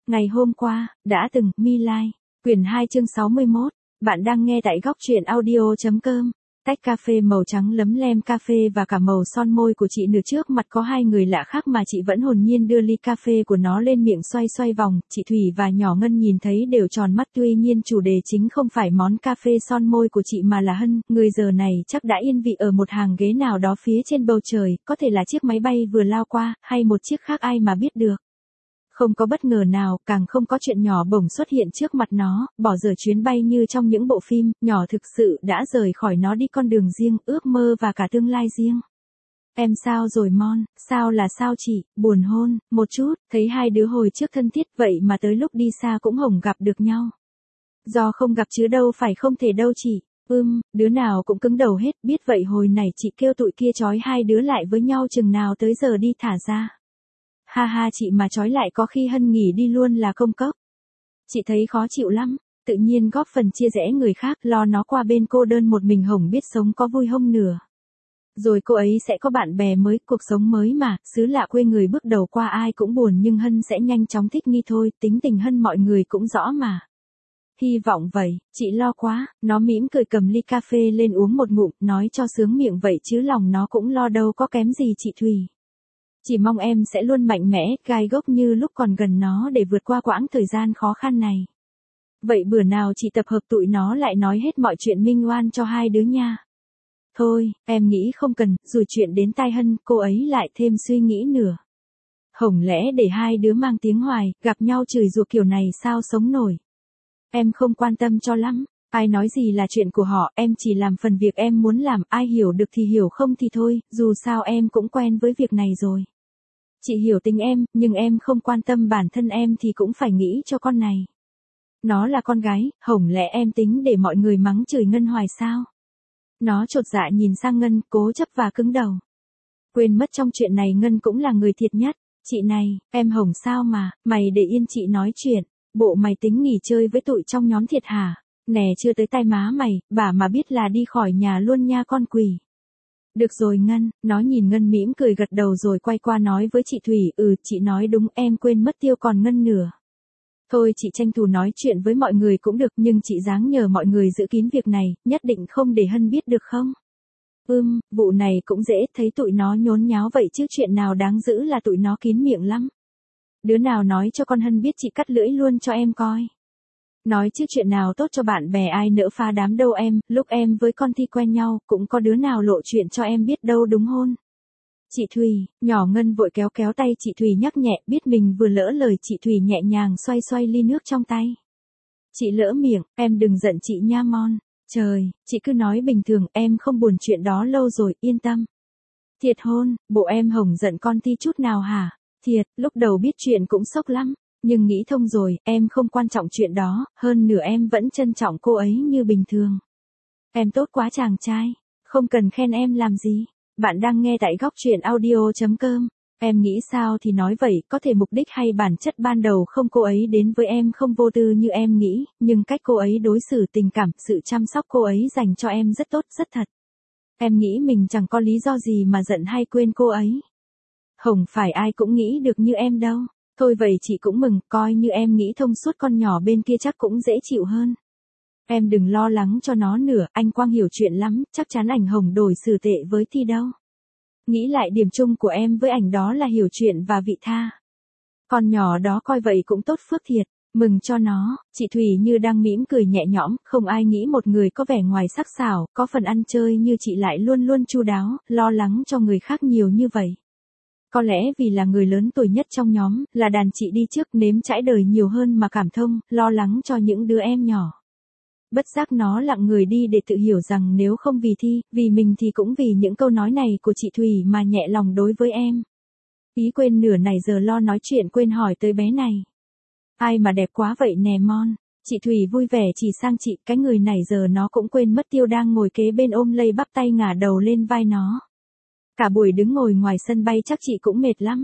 Ngày hôm qua, đã từng, My Lai, quyển 2 chương 61, bạn đang nghe tại góc truyện audio.com. Tách cà phê màu trắng lấm lem cà phê và cả màu son môi của chị nửa trước mặt có hai người lạ khác mà chị vẫn hồn nhiên đưa ly cà phê của nó lên miệng xoay xoay vòng, chị Thủy và nhỏ Ngân nhìn thấy đều tròn mắt tuy nhiên chủ đề chính không phải món cà phê son môi của chị mà là Hân, người giờ này chắc đã yên vị ở một hàng ghế nào đó phía trên bầu trời, có thể là chiếc máy bay vừa lao qua, hay một chiếc khác ai mà biết được. Không có bất ngờ nào, càng không có chuyện nhỏ bỗng xuất hiện trước mặt nó, bỏ dở chuyến bay như trong những bộ phim, nhỏ thực sự đã rời khỏi nó đi con đường riêng, ước mơ và cả tương lai riêng. Em sao rồi Mon, sao là sao chị, buồn hôn, một chút, thấy hai đứa hồi trước thân thiết vậy mà tới lúc đi xa cũng hổng gặp được nhau. Do không gặp chứ đâu phải không thể đâu chị, đứa nào cũng cứng đầu hết, biết vậy hồi này chị kêu tụi kia trói hai đứa lại với nhau chừng nào tới giờ đi thả ra. Ha ha chị mà trói lại có khi Hân nghỉ đi luôn là công cốc. Chị thấy khó chịu lắm, tự nhiên góp phần chia rẽ người khác lo nó qua bên cô đơn một mình hổng biết sống có vui hông nửa. Rồi cô ấy sẽ có bạn bè mới, cuộc sống mới mà, xứ lạ quê người bước đầu qua ai cũng buồn nhưng Hân sẽ nhanh chóng thích nghi thôi, tính tình Hân mọi người cũng rõ mà. Hy vọng vậy, chị lo quá, nó mỉm cười cầm ly cà phê lên uống một ngụm, nói cho sướng miệng vậy chứ lòng nó cũng lo đâu có kém gì chị Thùy. Chỉ mong em sẽ luôn mạnh mẽ, gai gốc như lúc còn gần nó để vượt qua quãng thời gian khó khăn này. Vậy bữa nào chị tập hợp tụi nó lại nói hết mọi chuyện minh oan cho hai đứa nha. Thôi, em nghĩ không cần, rồi chuyện đến tai Hân, cô ấy lại thêm suy nghĩ nữa. Hổng lẽ để hai đứa mang tiếng hoài, gặp nhau chửi rủa kiểu này sao sống nổi. Em không quan tâm cho lắm, ai nói gì là chuyện của họ, em chỉ làm phần việc em muốn làm, ai hiểu được thì hiểu không thì thôi, dù sao em cũng quen với việc này rồi. Chị hiểu tính em, nhưng em không quan tâm bản thân em thì cũng phải nghĩ cho con này. Nó là con gái, hổng lẽ em tính để mọi người mắng chửi Ngân hoài sao? Nó chột dạ nhìn sang Ngân, cố chấp và cứng đầu. Quên mất trong chuyện này Ngân cũng là người thiệt nhất. Chị này, em hổng sao mà, mày để yên chị nói chuyện. Bộ mày tính nghỉ chơi với tụi trong nhóm thiệt hả? Nè chưa tới tay má mày, bà mà biết là đi khỏi nhà luôn nha con quỷ. Được rồi Ngân, nó nhìn Ngân mỉm cười gật đầu rồi quay qua nói với chị Thủy, chị nói đúng em quên mất tiêu còn Ngân nửa. Thôi chị tranh thủ nói chuyện với mọi người cũng được nhưng chị dáng nhờ mọi người giữ kín việc này, nhất định không để Hân biết được không? Vụ này cũng dễ, thấy tụi nó nhốn nháo vậy chứ chuyện nào đáng giữ là tụi nó kín miệng lắm. Đứa nào nói cho con Hân biết chị cắt lưỡi luôn cho em coi. Nói chứ chuyện nào tốt cho bạn bè ai nỡ phá đám đâu em, lúc em với con Thi quen nhau, cũng có đứa nào lộ chuyện cho em biết đâu đúng hôn. Chị Thùy, nhỏ Ngân vội kéo kéo tay chị Thùy nhắc nhẹ, biết mình vừa lỡ lời chị Thùy nhẹ nhàng xoay xoay ly nước trong tay. Chị lỡ miệng, em đừng giận chị nha Mon. Trời, chị cứ nói bình thường, em không buồn chuyện đó lâu rồi, yên tâm. Thiệt hôn, bộ em hổng giận con Thi chút nào hả? Thiệt, lúc đầu biết chuyện cũng sốc lắm. Nhưng nghĩ thông rồi, em không quan trọng chuyện đó, hơn nữa em vẫn trân trọng cô ấy như bình thường. Em tốt quá chàng trai, không cần khen em làm gì. Bạn đang nghe tại góc truyện audio.com. Em nghĩ sao thì nói vậy, có thể mục đích hay bản chất ban đầu không cô ấy đến với em không vô tư như em nghĩ, nhưng cách cô ấy đối xử tình cảm, sự chăm sóc cô ấy dành cho em rất tốt, rất thật. Em nghĩ mình chẳng có lý do gì mà giận hay quên cô ấy. Hổng phải ai cũng nghĩ được như em đâu. Thôi vậy chị cũng mừng, coi như em nghĩ thông suốt con nhỏ bên kia chắc cũng dễ chịu hơn. Em đừng lo lắng cho nó nữa, anh Quang hiểu chuyện lắm, chắc chắn ảnh hổng đổi xử tệ với Thi đâu. Nghĩ lại điểm chung của em với ảnh đó là hiểu chuyện và vị tha. Con nhỏ đó coi vậy cũng tốt phước thiệt, mừng cho nó, chị Thùy như đang mỉm cười nhẹ nhõm, không ai nghĩ một người có vẻ ngoài sắc sảo, có phần ăn chơi như chị lại luôn luôn chu đáo, lo lắng cho người khác nhiều như vậy. Có lẽ vì là người lớn tuổi nhất trong nhóm, là đàn chị đi trước nếm trải đời nhiều hơn mà cảm thông, lo lắng cho những đứa em nhỏ. Bất giác nó lặng người đi để tự hiểu rằng nếu không vì Thi, vì mình thì cũng vì những câu nói này của chị Thùy mà nhẹ lòng đối với em. Ý quên nửa này giờ lo nói chuyện quên hỏi tới bé này. Ai mà đẹp quá vậy nè Mon. Chị Thùy vui vẻ chỉ sang chị, cái người này giờ nó cũng quên mất tiêu đang ngồi kế bên ôm lấy bắp tay ngả đầu lên vai nó. Cả buổi đứng ngồi ngoài sân bay chắc chị cũng mệt lắm.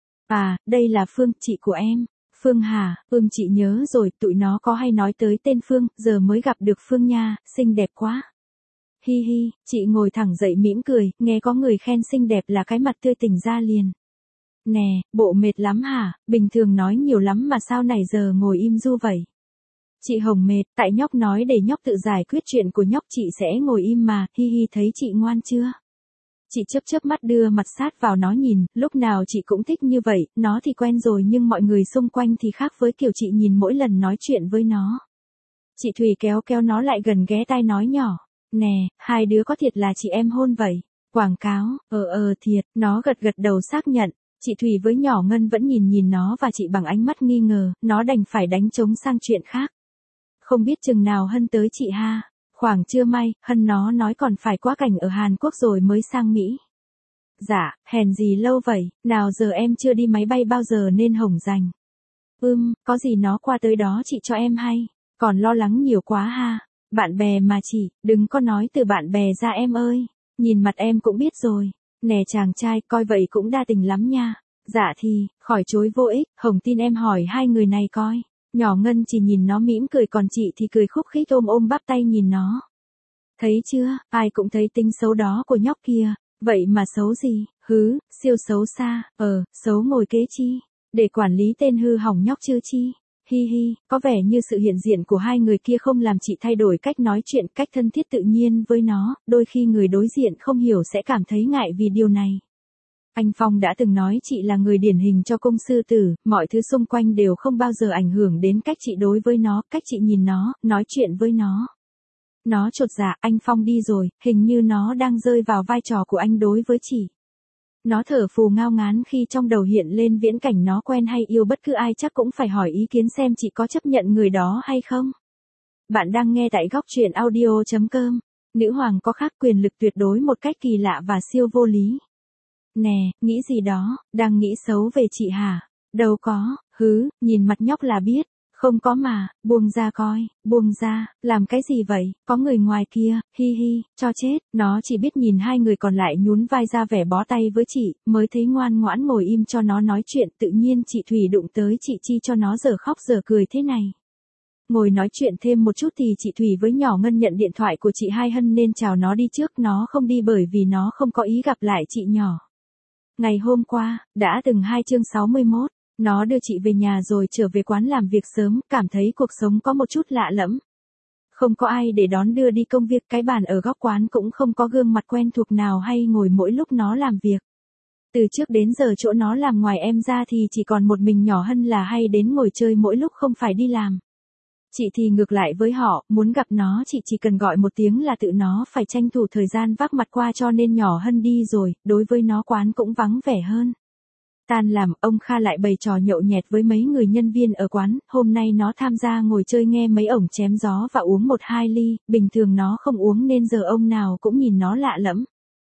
À, đây là Phương, chị của em. Phương hả, chị nhớ rồi, tụi nó có hay nói tới tên Phương, giờ mới gặp được Phương nha, xinh đẹp quá. Hi hi, chị ngồi thẳng dậy mỉm cười, nghe có người khen xinh đẹp là cái mặt tươi tỉnh ra liền. Nè, bộ mệt lắm hả, bình thường nói nhiều lắm mà sao này giờ ngồi im ru vậy? Chị Hồng mệt, tại nhóc nói để nhóc tự giải quyết chuyện của nhóc, chị sẽ ngồi im mà, hi hi, thấy chị ngoan chưa? Chị chớp chớp mắt đưa mặt sát vào nó nhìn, lúc nào chị cũng thích như vậy, nó thì quen rồi nhưng mọi người xung quanh thì khác với kiểu chị nhìn mỗi lần nói chuyện với nó. Chị Thùy kéo kéo nó lại gần ghé tai nói nhỏ, nè, hai đứa có thiệt là chị em hôn vậy? Quảng cáo, thiệt, nó gật gật đầu xác nhận. Chị Thùy với nhỏ Ngân vẫn nhìn nhìn nó và chị bằng ánh mắt nghi ngờ, nó đành phải đánh trống sang chuyện khác. Không biết chừng nào Hân tới chị ha. Khoảng trưa may, Hân nó nói còn phải quá cảnh ở Hàn Quốc rồi mới sang Mỹ. Dạ, hèn gì lâu vậy, nào giờ em chưa đi máy bay bao giờ nên hổng rành. Có gì nó qua tới đó chị cho em hay. Còn lo lắng nhiều quá ha. Bạn bè mà chị, đừng có nói từ bạn bè ra em ơi. Nhìn mặt em cũng biết rồi. Nè chàng trai, coi vậy cũng đa tình lắm nha. Dạ thì, khỏi chối vô ích, Hồng tin em hỏi hai người này coi. Nhỏ Ngân chỉ nhìn nó mỉm cười còn chị thì cười khúc khích ôm ôm bắp tay nhìn nó. Thấy chưa, ai cũng thấy tính xấu đó của nhóc kia. Vậy mà xấu gì, siêu xấu xa, xấu ngồi kế chi. Để quản lý tên hư hỏng nhóc chưa chi. Hi hi, có vẻ như sự hiện diện của hai người kia không làm chị thay đổi cách nói chuyện, cách thân thiết tự nhiên với nó, đôi khi người đối diện không hiểu sẽ cảm thấy ngại vì điều này. Anh Phong đã từng nói chị là người điển hình cho công sư tử, mọi thứ xung quanh đều không bao giờ ảnh hưởng đến cách chị đối với nó, cách chị nhìn nó, nói chuyện với nó. Nó chột dạ, anh Phong đi rồi, hình như nó đang rơi vào vai trò của anh đối với chị. Nó thở phù ngao ngán khi trong đầu hiện lên viễn cảnh nó quen hay yêu bất cứ ai, chắc cũng phải hỏi ý kiến xem chị có chấp nhận người đó hay không. Bạn đang nghe tại góc truyện audio.com. Nữ hoàng có khác quyền lực tuyệt đối một cách kỳ lạ và siêu vô lý. Nè, nghĩ gì đó, đang nghĩ xấu về chị hả? Đâu có, nhìn mặt nhóc là biết. Không có mà, buông ra coi, buông ra, làm cái gì vậy, có người ngoài kia, hi hi, cho chết, nó chỉ biết nhìn hai người còn lại nhún vai ra vẻ bó tay với chị, mới thấy ngoan ngoãn ngồi im cho nó nói chuyện, tự nhiên chị Thùy đụng tới chị Chi cho nó giờ khóc giờ cười thế này. Ngồi nói chuyện thêm một chút thì chị Thùy với nhỏ Ngân nhận điện thoại của chị Hai Hân nên chào nó đi trước, nó không đi bởi vì nó không có ý gặp lại chị nhỏ. Ngày hôm qua, đã từng 2 chương 61. Nó đưa chị về nhà rồi trở về quán làm việc sớm, cảm thấy cuộc sống có một chút lạ lẫm. Không có ai để đón đưa đi công việc, cái bàn ở góc quán cũng không có gương mặt quen thuộc nào hay ngồi mỗi lúc nó làm việc. Từ trước đến giờ chỗ nó làm ngoài em ra thì chỉ còn một mình nhỏ Hân là hay đến ngồi chơi mỗi lúc không phải đi làm. Chị thì ngược lại với họ, muốn gặp nó chị chỉ cần gọi một tiếng là tự nó phải tranh thủ thời gian vác mặt qua, cho nên nhỏ Hân đi rồi, đối với nó quán cũng vắng vẻ hơn. Tan làm, ông Kha lại bày trò nhậu nhẹt với mấy người nhân viên ở quán, hôm nay nó tham gia ngồi chơi nghe mấy ổng chém gió và uống 1-2 ly, bình thường nó không uống nên giờ ông nào cũng nhìn nó lạ lẫm.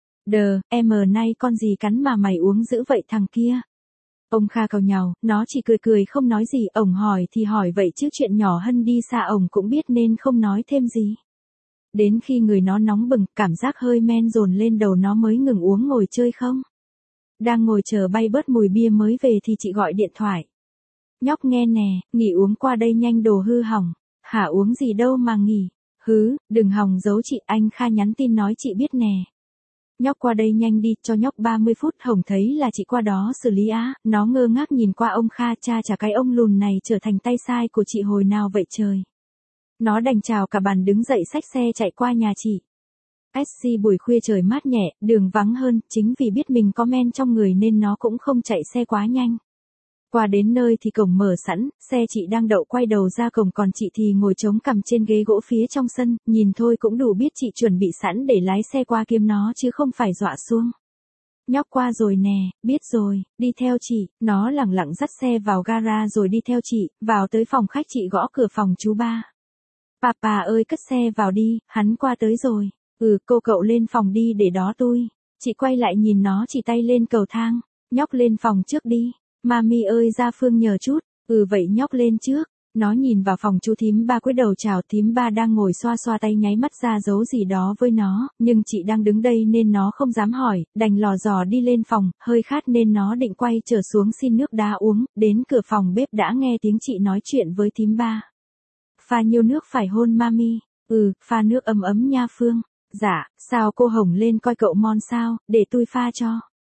Em nay con gì cắn mà mày uống dữ vậy thằng kia? Ông Kha càu nhàu, nó chỉ cười cười không nói gì, ổng hỏi thì hỏi vậy chứ chuyện nhỏ Hân đi xa ổng cũng biết nên không nói thêm gì. Đến khi người nó nóng bừng, cảm giác hơi men dồn lên đầu nó mới ngừng uống ngồi chơi không. Đang ngồi chờ bay bớt mùi bia mới về thì chị gọi điện thoại. Nhóc nghe nè, nghỉ uống qua đây nhanh đồ hư hỏng. Hả, uống gì đâu mà nghỉ. Đừng hòng giấu chị, anh Kha nhắn tin nói chị biết nè. Nhóc qua đây nhanh đi, cho nhóc 30 phút, Hồng thấy là chị qua đó xử lý á. Nó ngơ ngác nhìn qua ông Kha, cha chả cái ông lùn này trở thành tay sai của chị hồi nào vậy trời. Nó đành chào cả bàn đứng dậy xách xe chạy qua nhà chị. SC buổi khuya trời mát nhẹ, đường vắng hơn, chính vì biết mình có men trong người nên nó cũng không chạy xe quá nhanh. Qua đến nơi thì cổng mở sẵn, xe chị đang đậu, quay đầu ra cổng còn chị thì ngồi chống cằm trên ghế gỗ phía trong sân, nhìn thôi cũng đủ biết chị chuẩn bị sẵn để lái xe qua kiếm nó chứ không phải dọa xuông. Nhóc qua rồi nè, biết rồi, đi theo chị, nó lẳng lặng dắt xe vào gara rồi đi theo chị, vào tới phòng khách chị gõ cửa phòng chú ba. Papa ơi cất xe vào đi, hắn qua tới rồi. Cô cậu lên phòng đi để đó tôi. Chị quay lại nhìn nó chỉ tay lên cầu thang. Nhóc lên phòng trước đi. Mami ơi ra Phương nhờ chút. Vậy nhóc lên trước. Nó nhìn vào phòng chú thím ba cúi đầu chào, thím ba đang ngồi xoa xoa tay nháy mắt ra dấu gì đó với nó, nhưng chị đang đứng đây nên nó không dám hỏi, đành lò dò đi lên phòng, hơi khát nên nó định quay trở xuống xin nước đá uống, đến cửa phòng bếp đã nghe tiếng chị nói chuyện với thím ba. Pha nhiêu nước phải hôn mami? Pha nước ấm ấm nha Phương. Dạ, sao cô Hồng lên coi cậu mon sao, để tôi pha cho.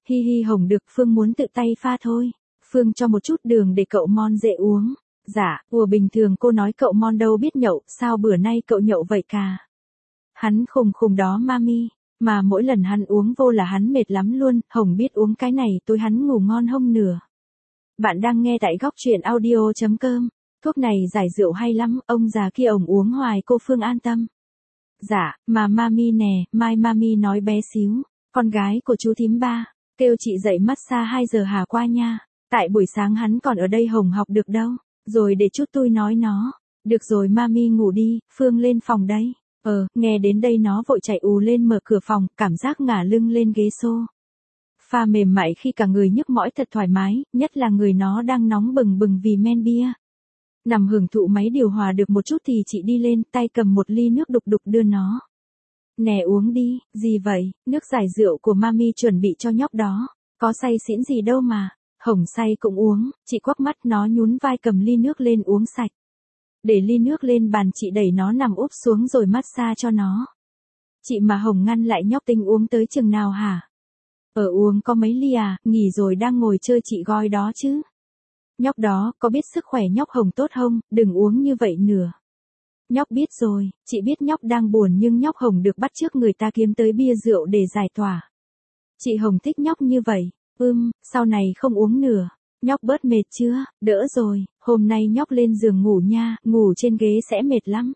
Hi hi Hồng được, Phương muốn tự tay pha thôi. Phương cho một chút đường để cậu Mon dễ uống. Dạ, bình thường cô nói cậu Mon đâu biết nhậu, sao bữa nay cậu nhậu vậy cả. Hắn khùng khùng đó mami, mà mỗi lần hắn uống vô là hắn mệt lắm luôn, Hồng biết uống cái này tối hắn ngủ ngon hông nửa. Bạn đang nghe tại góc truyện audio.com, thuốc này giải rượu hay lắm, ông già kia ổng uống hoài cô Phương an tâm. Dạ, mà mami nè, mai mami nói bé xíu, con gái của chú thím ba, kêu chị dậy massage 2 giờ hà qua nha, tại buổi sáng hắn còn ở đây Hồng học được đâu, rồi để chút tôi nói nó. Được rồi mami ngủ đi, Phương lên phòng đây. Nghe đến đây nó vội chạy ù lên mở cửa phòng, cảm giác ngả lưng lên ghế xô. Pha mềm mại khi cả người nhức mỏi thật thoải mái, nhất là người nó đang nóng bừng bừng vì men bia. Nằm hưởng thụ máy điều hòa được một chút thì chị đi lên, tay cầm một ly nước đục đục đưa nó. Nè uống đi, gì vậy, nước giải rượu của mami chuẩn bị cho nhóc đó, có say xỉn gì đâu mà. Hồng say cũng uống, chị quắc mắt nó nhún vai cầm ly nước lên uống sạch. Để ly nước lên bàn chị đẩy nó nằm úp xuống rồi massage cho nó. Chị mà Hồng ngăn lại nhóc tính uống tới chừng nào hả? Uống có mấy ly à, nghỉ rồi đang ngồi chơi chị gói đó chứ. Nhóc đó, có biết sức khỏe nhóc Hồng tốt không, đừng uống như vậy nữa. Nhóc biết rồi, chị biết nhóc đang buồn nhưng nhóc Hồng được bắt chước người ta kiếm tới bia rượu để giải tỏa. Chị Hồng thích nhóc như vậy, sau này không uống nữa. Nhóc bớt mệt chưa, đỡ rồi, hôm nay nhóc lên giường ngủ nha, ngủ trên ghế sẽ mệt lắm.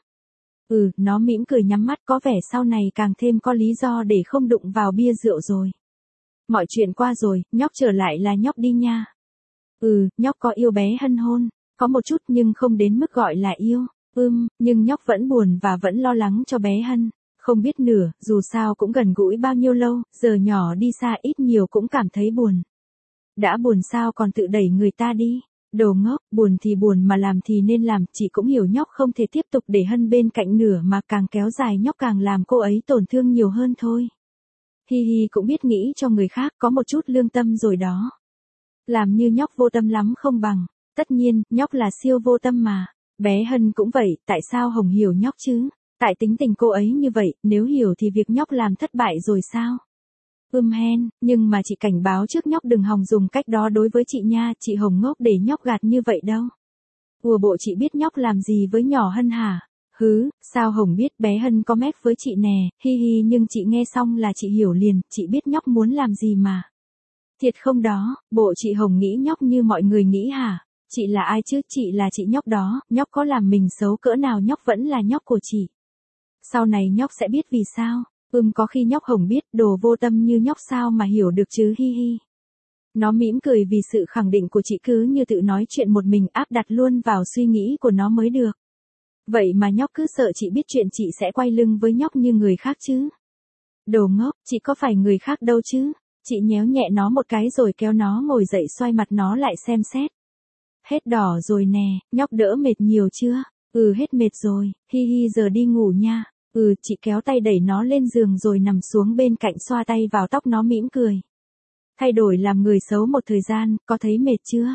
Nó mỉm cười nhắm mắt có vẻ sau này càng thêm có lý do để không đụng vào bia rượu rồi. Mọi chuyện qua rồi, nhóc trở lại là nhóc đi nha. Nhóc có yêu bé Hân hôn, có một chút nhưng không đến mức gọi là yêu. Nhưng nhóc vẫn buồn và vẫn lo lắng cho bé Hân. Không biết nửa, dù sao cũng gần gũi bao nhiêu lâu, giờ nhỏ đi xa ít nhiều cũng cảm thấy buồn. Đã buồn sao còn tự đẩy người ta đi. Đồ ngốc, buồn thì buồn mà làm thì nên làm, chị cũng hiểu nhóc không thể tiếp tục để Hân bên cạnh nửa mà càng kéo dài nhóc càng làm cô ấy tổn thương nhiều hơn thôi. Hi hi cũng biết nghĩ cho người khác có một chút lương tâm rồi đó. Làm như nhóc vô tâm lắm không bằng, tất nhiên, nhóc là siêu vô tâm mà. Bé Hân cũng vậy, tại sao Hồng hiểu nhóc chứ? Tại tính tình cô ấy như vậy, nếu hiểu thì việc nhóc làm thất bại rồi sao? Hen, nhưng mà chị cảnh báo trước nhóc đừng hòng dùng cách đó đối với chị nha, chị Hồng ngốc để nhóc gạt như vậy đâu. Bộ chị biết nhóc làm gì với nhỏ Hân hả? Sao Hồng biết bé Hân có mép với chị nè, hi hi nhưng chị nghe xong là chị hiểu liền, chị biết nhóc muốn làm gì mà. Thiệt không đó, bộ chị Hồng nghĩ nhóc như mọi người nghĩ hả? Chị là ai chứ, chị là chị nhóc đó, nhóc có làm mình xấu cỡ nào nhóc vẫn là nhóc của chị. Sau này nhóc sẽ biết vì sao. Có khi nhóc Hồng biết đồ vô tâm như nhóc sao mà hiểu được chứ hi hi. Nó mỉm cười vì sự khẳng định của chị cứ như tự nói chuyện một mình áp đặt luôn vào suy nghĩ của nó mới được. Vậy mà nhóc cứ sợ chị biết chuyện chị sẽ quay lưng với nhóc như người khác chứ. Đồ ngốc, chị có phải người khác đâu chứ. Chị nhéo nhẹ nó một cái rồi kéo nó ngồi dậy xoay mặt nó lại xem xét. Hết đỏ rồi nè, nhóc đỡ mệt nhiều chưa? Hết mệt rồi, hi hi giờ đi ngủ nha. Chị kéo tay đẩy nó lên giường rồi nằm xuống bên cạnh xoa tay vào tóc nó mỉm cười. Thay đổi làm người xấu một thời gian, có thấy mệt chưa?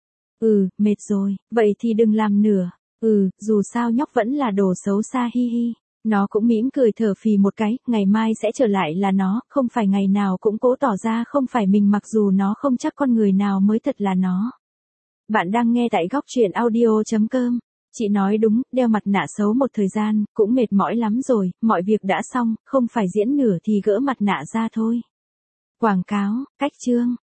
Mệt rồi, vậy thì đừng làm nữa. Dù sao nhóc vẫn là đồ xấu xa hi hi. Nó cũng mỉm cười thở phì một cái, ngày mai sẽ trở lại là nó, không phải ngày nào cũng cố tỏ ra không phải mình mặc dù nó không chắc con người nào mới thật là nó. Bạn đang nghe tại góc truyện audio.com. Chị nói đúng, đeo mặt nạ xấu một thời gian, cũng mệt mỏi lắm rồi, mọi việc đã xong, không phải diễn nửa thì gỡ mặt nạ ra thôi. Quảng cáo, cách chương.